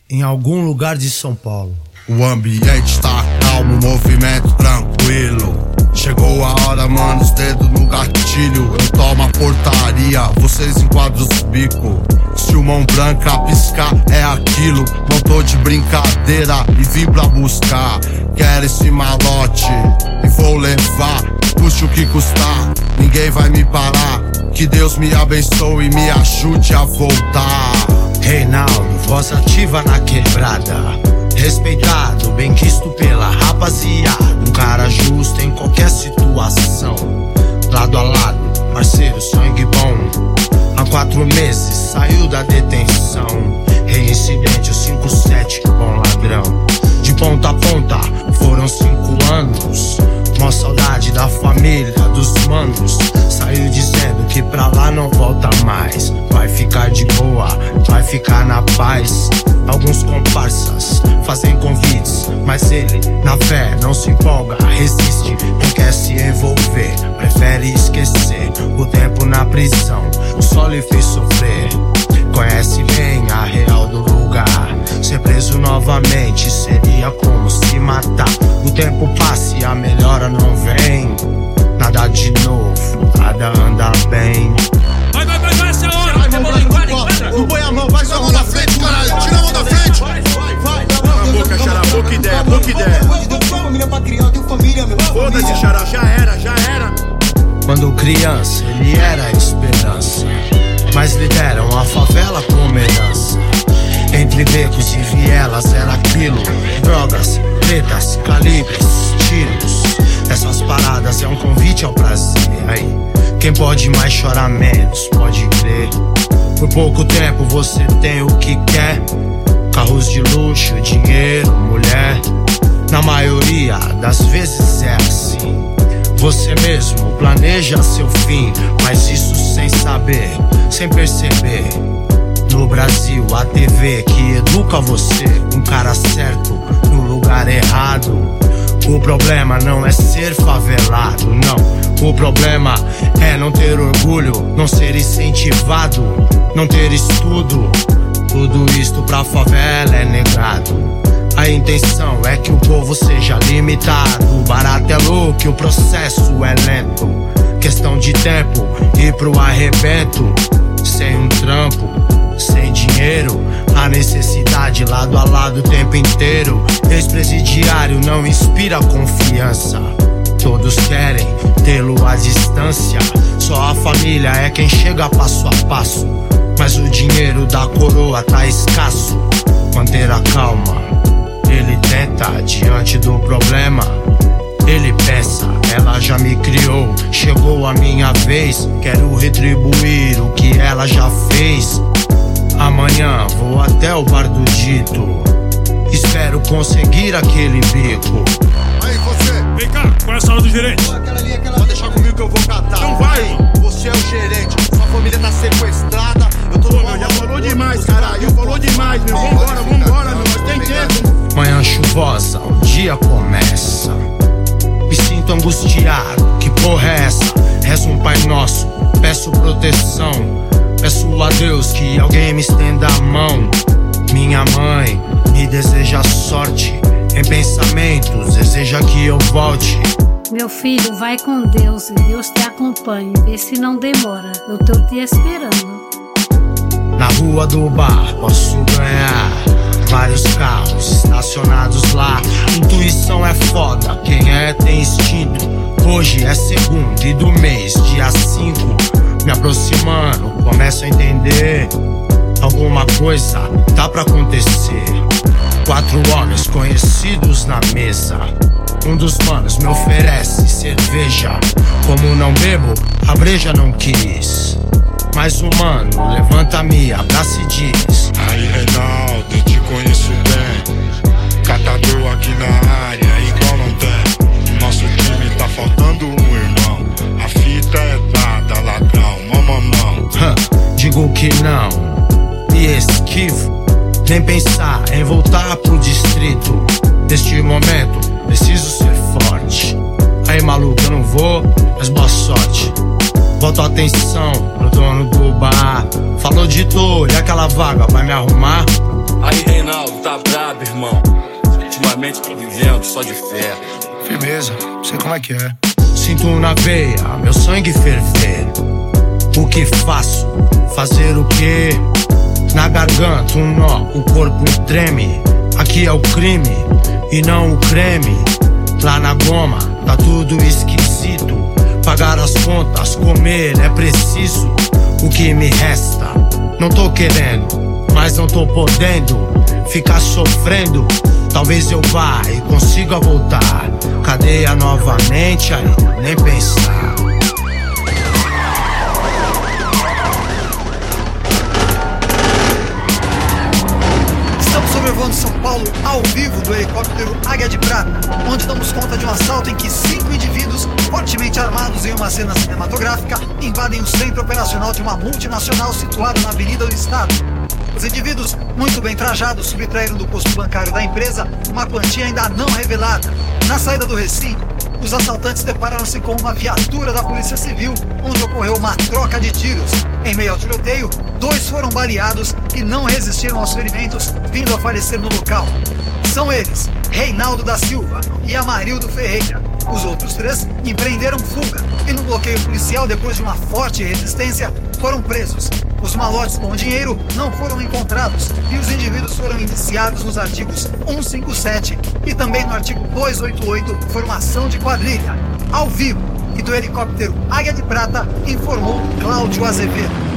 em algum lugar de São Paulo. O ambiente tá calmo, movimento tranquilo. Chegou a hora, mano, os dedos no gatilho. Eu tomo a portaria, vocês enquadram os bico. Se o mão branca piscar, é aquilo. Não tô de brincadeira e vim pra buscar. Quero esse malote e vou levar, custe o que custar. Ninguém vai me parar. Que Deus me abençoe e me ajude a voltar. Reinaldo, voz ativa na quebrada, respeitado, bem quisto pela rapaziada. Um cara justo em qualquer situação, lado a lado, parceiro, sangue bom. Há 4 meses saiu da detenção. Reincidente, o 5-7, bom ladrão. De ponta a ponta, foram 5 anos. Mó saudade da família, dos manos. Saiu dizendo que pra lá não volta mais. Vai ficar de boa, vai ficar na paz. Alguns comparsas fazem convites, mas ele, na fé, não se empolga, resiste, não quer se envolver, prefere esquecer o tempo na prisão, o sol lhe fez sofrer. Conhece bem a real do lugar. Ser preso novamente seria como se matar. O tempo passa e a melhora não vem. Nada de novo, nada anda bem. Vai, essa é a hora. Não põe a mão, vai sua mão na frente, caralho. Tira a mão da frente. Vai. Na boca, xará, pouca ideia. Foda-se, xará, já era. Quando criança, ele era a esperança, mas lhe deram a favela como herança. Entre becos e vielas era aquilo: drogas, tretas, calibres, tiros. Essas paradas é um convite ao prazer. Aí, quem pode mais chorar menos, pode crer. Por pouco tempo você tem o que quer: carros de luxo, dinheiro, mulher. Na maioria das vezes é assim. Você mesmo planeja seu fim, mas isso sem saber, sem perceber. No Brasil, a TV que educa você, um cara certo no lugar errado. O problema não é ser favelado, não. O problema é não ter orgulho, não ser incentivado, não ter estudo. Tudo isto pra favela é negado. A intenção é que o povo seja limitado. O barato é louco e o processo é lento. Questão de tempo ir pro arrebento. Sem um trampo, sem dinheiro, a necessidade lado a lado o tempo inteiro. Ex-presidiário não inspira confiança. Todos querem tê-lo à distância. Só a família é quem chega passo a passo. Mas o dinheiro da coroa tá escasso. Manter a calma, ele tenta diante do problema. Ele pensa, ela já me criou, chegou a minha vez, quero retribuir o que ela já fez. Amanhã vou até o bar do dito, espero conseguir aquele bico. Aí você, Vem cá, qual é a sala do gerente? pode deixar comigo que eu vou catar. Não vai. Você é o gerente, sua família tá sequestrada. Eu tô Pô, meu, já falou demais, caralho. Falou demais, meu. Vambora, meu. Nós tem tempo. Manhã chuvosa, o dia começa. Me sinto angustiado, que porra é essa? Rezo um Pai Nosso, peço proteção. Peço a Deus que alguém me estenda a mão. Minha mãe me deseja sorte. Em pensamentos, deseja que eu volte. Meu filho, vai com Deus e Deus te acompanhe. Vê se não demora, eu tô te esperando. Na rua do bar posso ganhar vários carros estacionados lá. Intuição é foda, quem é tem instinto. Hoje é segundo e do mês, dia 5. Me aproximando, começo a entender. Alguma coisa tá pra acontecer. 4 homens conhecidos na mesa. Um dos manos me oferece cerveja. Como não bebo, a breja não quis. Mas o mano levanta-me, abraça e diz: Aí, Reinaldo, eu te conheço bem. Catador aqui na área, igual não tem. Nosso time tá faltando um irmão. A fita é dada, ladrão, mamamão. Digo que não, me esquivo. Nem pensar em voltar pro distrito. Neste momento, preciso ser forte. Aí, maluco, eu não vou, mas boa sorte. Boto atenção pro dono do bar. Falou de dor e aquela vaga vai me arrumar? Aí, Reinaldo, irmão? Ultimamente tô vivendo só de fé. Firmeza, sei como é que é. Sinto na veia, meu sangue ferver. O que faço? Fazer o quê? Na garganta um nó, o corpo treme. Aqui é o crime e não o creme. Lá na goma tá tudo esquisito. Pagar as contas, comer é preciso. O que me resta? Não tô querendo, mas não tô podendo ficar sofrendo. Talvez eu vá e consiga voltar. Cadeia novamente, aí nem pensar. Estamos sobrevoando São Paulo ao vivo do helicóptero Águia de Prata, onde damos conta de um assalto em que 5 indivíduos fortemente armados em uma cena cinematográfica invadem o centro operacional de uma multinacional situada na Avenida do Estado. Os indivíduos, muito bem trajados, subtraíram do posto bancário da empresa uma quantia ainda não revelada. Na saída do recinto, os assaltantes depararam-se com uma viatura da Polícia Civil, onde ocorreu uma troca de tiros. Em meio ao tiroteio, 2 foram baleados e não resistiram aos ferimentos, vindo a falecer no local. São eles, Reinaldo da Silva e Amarildo Ferreira. Os outros 3 empreenderam fuga e no bloqueio policial, depois de uma forte resistência, foram presos. Os malotes com dinheiro não foram encontrados e os indivíduos foram indiciados nos artigos 157 e também no artigo 288, formação de quadrilha. Ao vivo e do helicóptero Águia de Prata, informou Cláudio Azevedo.